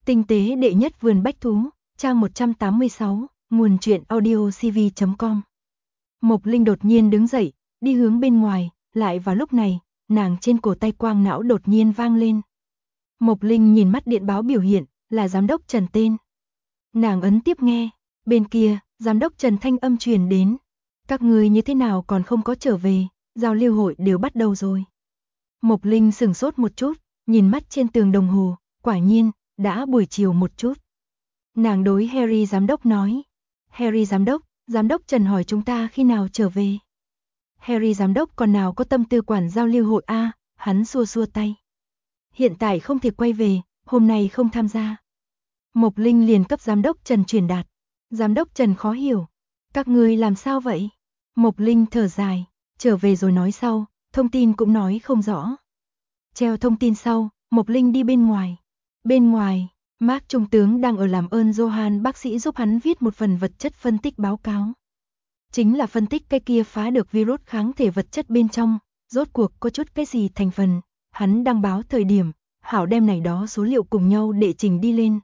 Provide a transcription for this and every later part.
Tinh tế đệ nhất vườn bách thú, trang 186, nguồn truyện audiocv.com. Mộc Linh đột nhiên đứng dậy, đi hướng bên ngoài, lại vào lúc này, nàng trên cổ tay quang não đột nhiên vang lên. Mộc Linh nhìn mắt điện báo biểu hiện, là giám đốc Trần tên. Nàng ấn tiếp nghe, bên kia, giám đốc Trần thanh âm truyền đến. Các người như thế nào còn không có trở về, giao lưu hội đều bắt đầu rồi. Mộc Linh sửng sốt một chút, nhìn mắt trên tường đồng hồ, quả nhiên, đã buổi chiều một chút. Nàng đối Harry giám đốc nói. Harry giám đốc Trần hỏi chúng ta khi nào trở về. Harry giám đốc còn nào có tâm tư quản giao lưu hội a, hắn xua xua tay. Hiện tại không thể quay về, hôm nay không tham gia. Mộc Linh liền cấp giám đốc Trần truyền đạt. Giám đốc Trần khó hiểu. Các ngươi làm sao vậy? Mộc Linh thở dài, trở về rồi nói sau, thông tin cũng nói không rõ. Treo thông tin sau, Mộc Linh đi bên ngoài. Bên ngoài, Mark trung tướng đang ở làm ơn Johan bác sĩ giúp hắn viết một phần vật chất phân tích báo cáo. Chính là phân tích cái kia phá được virus kháng thể vật chất bên trong, rốt cuộc có chút cái gì thành phần, hắn đăng báo thời điểm, hảo đem này đó số liệu cùng nhau đệ trình đi lên.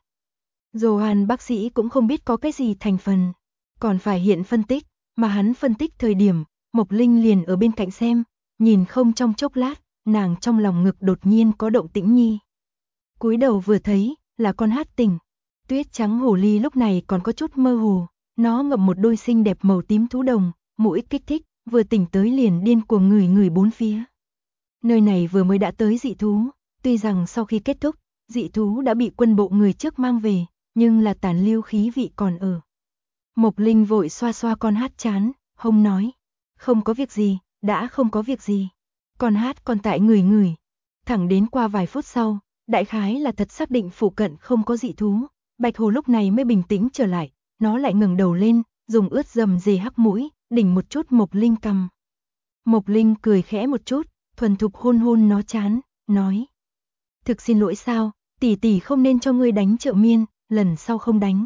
Johan bác sĩ cũng không biết có cái gì thành phần, còn phải hiện phân tích, mà hắn phân tích thời điểm, Mộc Linh liền ở bên cạnh xem, nhìn không trong chốc lát, nàng trong lòng ngực đột nhiên có động tĩnh nhi. Cúi đầu vừa thấy, là con hát tỉnh. Tuyết trắng hồ ly lúc này còn có chút mơ hồ, nó ngậm một đôi xinh đẹp màu tím thú đồng, mũi kích thích, vừa tỉnh tới liền điên cuồng ngửi bốn phía. Nơi này vừa mới đã tới dị thú, tuy rằng sau khi kết thúc, dị thú đã bị quân bộ người trước mang về, nhưng là tàn lưu khí vị còn ở. Mộc Linh vội xoa xoa con hát chán, hông nói, không có việc gì, đã không có việc gì. Con hát còn tại ngửi, thẳng đến qua vài phút sau, đại khái là thật xác định phụ cận không có dị thú, Bạch Hồ lúc này mới bình tĩnh trở lại, nó lại ngẩng đầu lên, dùng ướt dầm dề hắc mũi, đỉnh một chút Mộc Linh cằm. Mộc Linh cười khẽ một chút, thuần thục hôn hôn nó chán, nói: "Thực xin lỗi sao, tỷ tỷ không nên cho ngươi đánh trợ miên, lần sau không đánh."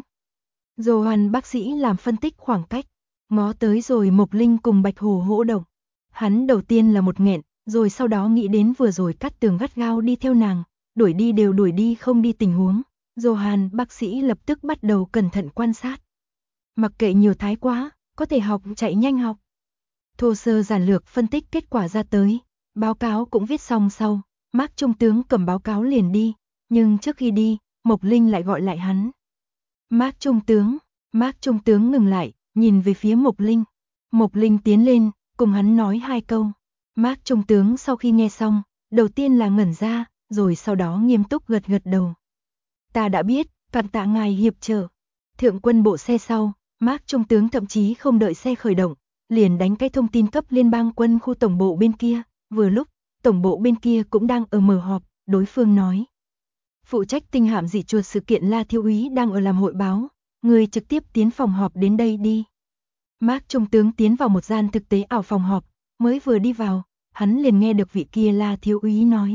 Johan bác sĩ làm phân tích khoảng cách, ngó tới rồi Mộc Linh cùng Bạch Hồ hỗ động. Hắn đầu tiên là một nghẹn, rồi sau đó nghĩ đến vừa rồi Cát Tường gắt gao đi theo nàng, đuổi đi đều đuổi đi không đi tình huống. Johan bác sĩ lập tức bắt đầu cẩn thận quan sát. Mặc kệ nhiều thái quá, có thể học chạy nhanh học. Thô sơ giản lược phân tích kết quả ra tới, báo cáo cũng viết xong sau, Mark trung tướng cầm báo cáo liền đi, nhưng trước khi đi, Mộc Linh lại gọi lại hắn. Mark trung tướng ngừng lại, nhìn về phía Mộc Linh. Mộc Linh tiến lên, cùng hắn nói hai câu. Mark trung tướng sau khi nghe xong, đầu tiên là ngẩn ra, rồi sau đó nghiêm túc gật gật đầu. Ta đã biết, cảm tạ ngài hiệp trợ. Thượng quân bộ xe sau, Mark trung tướng thậm chí không đợi xe khởi động, liền đánh cái thông tin cấp liên bang quân khu tổng bộ bên kia, vừa lúc, tổng bộ bên kia cũng đang ở mở họp, đối phương nói. Phụ trách tinh hạm dị chuột sự kiện La thiếu úy đang ở làm hội báo, người trực tiếp tiến phòng họp đến đây đi. Mark trung tướng tiến vào một gian thực tế ảo phòng họp, mới vừa đi vào, hắn liền nghe được vị kia La thiếu úy nói.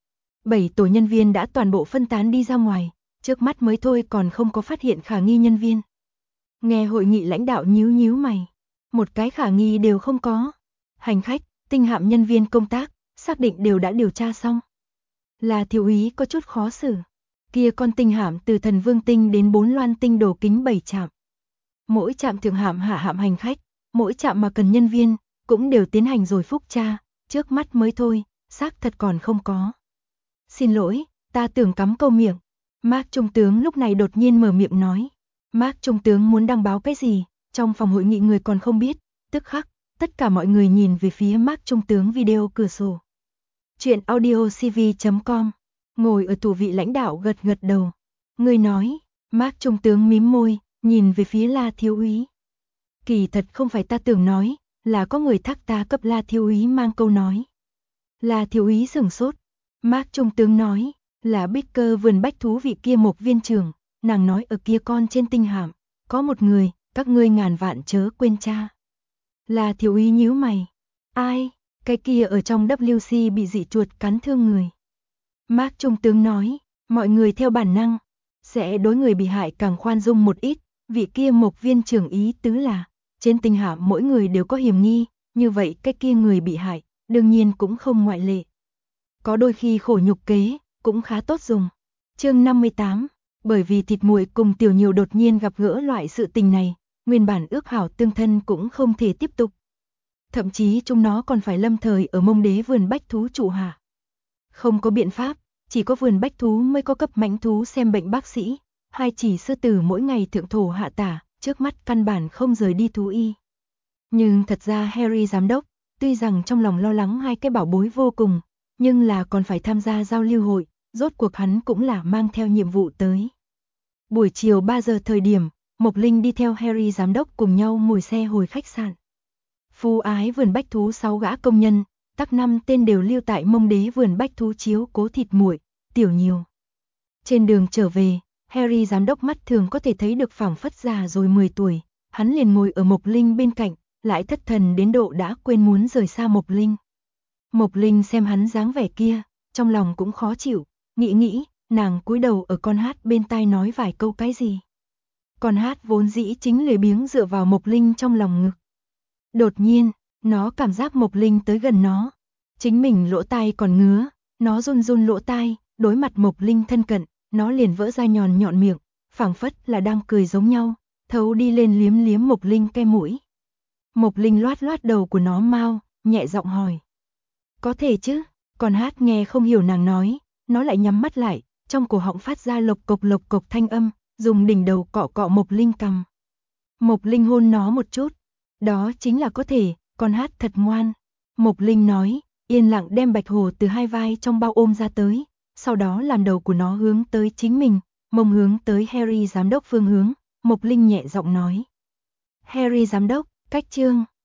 7 tổ nhân viên đã toàn bộ phân tán đi ra ngoài, trước mắt mới thôi còn không có phát hiện khả nghi nhân viên. Nghe hội nghị lãnh đạo nhíu mày, một cái khả nghi đều không có. Hành khách, tinh hạm nhân viên công tác, xác định đều đã điều tra xong. La thiếu úy có chút khó xử. Kia con tinh hạm từ Thần Vương tinh đến 4 Loan tinh đổ kính 7 trạm. Mỗi trạm thượng hạm hạ hạm hành khách, mỗi trạm mà cần nhân viên, cũng đều tiến hành rồi phúc tra, trước mắt mới thôi, xác thật còn không có. Xin lỗi, ta tưởng cắm câu miệng. Mark trung tướng lúc này đột nhiên mở miệng nói. Mark trung tướng muốn đăng báo cái gì, trong phòng hội nghị người còn không biết, tức khắc, tất cả mọi người nhìn về phía Mark trung tướng video cửa sổ. Chuyện audiocv.com, ngồi ở tủ vị lãnh đạo gật gật đầu. Người nói, Mark trung tướng mím môi, nhìn về phía La thiếu úy. Kỳ thật không phải ta tưởng nói, là có người thác ta cấp La thiếu úy mang câu nói. La thiếu úy sửng sốt. Mark trung tướng nói, là Baker vườn bách thú vị kia Mộc viên trưởng, nàng nói ở kia con trên tinh hạm, có một người, các ngươi ngàn vạn chớ quên cha. La thiếu úy nhíu mày. Ai? Cái kia ở trong WC bị dị chuột cắn thương người. Mark trung tướng nói, mọi người theo bản năng, sẽ đối người bị hại càng khoan dung một ít, vị kia Mộc viên trưởng ý tứ là, trên tinh hạm mỗi người đều có hiểm nghi, như vậy cái kia người bị hại, đương nhiên cũng không ngoại lệ. Có đôi khi khổ nhục kế, cũng khá tốt dùng. Chương 58, Bởi vì thịt muội cùng Tiểu Nhiều đột nhiên gặp gỡ loại sự tình này, nguyên bản ước hảo tương thân cũng không thể tiếp tục. Thậm chí chúng nó còn phải lâm thời ở Mông Đế vườn bách thú trụ hạ. Không có biện pháp, chỉ có vườn bách thú mới có cấp mãnh thú xem bệnh bác sĩ, hai chỉ sư tử mỗi ngày thượng thổ hạ tả, trước mắt căn bản không rời đi thú y. Nhưng thật ra Harry giám đốc, tuy rằng trong lòng lo lắng hai cái bảo bối vô cùng, nhưng là còn phải tham gia giao lưu hội, rốt cuộc hắn cũng là mang theo nhiệm vụ tới. Buổi chiều 3 giờ thời điểm, Mộc Linh đi theo Harry giám đốc cùng nhau ngồi xe hồi khách sạn. Phu ái vườn bách thú 6 gã công nhân, tắc 5 tên đều lưu tại Mông Đế vườn bách thú chiếu cố thịt muội, Tiểu Nhiều. Trên đường trở về, Harry giám đốc mắt thường có thể thấy được phảng phất già rồi 10 tuổi, hắn liền ngồi ở Mộc Linh bên cạnh, lại thất thần đến độ đã quên muốn rời xa Mộc Linh. Mộc Linh xem hắn dáng vẻ kia, trong lòng cũng khó chịu, nghĩ, nàng cúi đầu ở con hát bên tai nói vài câu cái gì. Con hát vốn dĩ chính lười biếng dựa vào Mộc Linh trong lòng ngực. Đột nhiên, nó cảm giác Mộc Linh tới gần nó. Chính mình lỗ tai còn ngứa, nó run run lỗ tai, đối mặt Mộc Linh thân cận, nó liền vỡ ra nhọn miệng, phảng phất là đang cười giống nhau, thấu đi lên liếm liếm Mộc Linh cái mũi. Mộc Linh loát loát đầu của nó mau, nhẹ giọng hỏi. Có thể chứ, con hát nghe không hiểu nàng nói, nó lại nhắm mắt lại, trong cổ họng phát ra lộc cộc thanh âm, dùng đỉnh đầu cọ cọ Mộc Linh cằm. Mộc Linh hôn nó một chút, đó chính là có thể, con hát thật ngoan. Mộc Linh nói, yên lặng đem Bạch Hồ từ hai vai trong bao ôm ra tới, sau đó làm đầu của nó hướng tới chính mình, mông hướng tới Harry giám đốc phương hướng, Mộc Linh nhẹ giọng nói. Harry giám đốc, cách chương